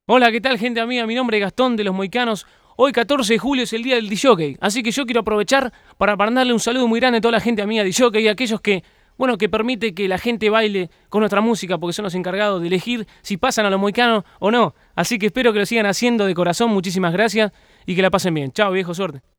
Hola, ¿qué tal, gente amiga? Mi nombre es Gastón de Los Mohicanos. Hoy, 14 de julio, es el día del DJ, así que yo quiero aprovechar para mandarle un saludo muy grande a toda la gente amiga de DJ y a aquellos que, bueno, que permite que la gente baile con nuestra música, porque son los encargados de elegir si pasan a Los Mohicanos o no. Así que espero que lo sigan haciendo de corazón. Muchísimas gracias y que la pasen bien. Chao, viejo, suerte.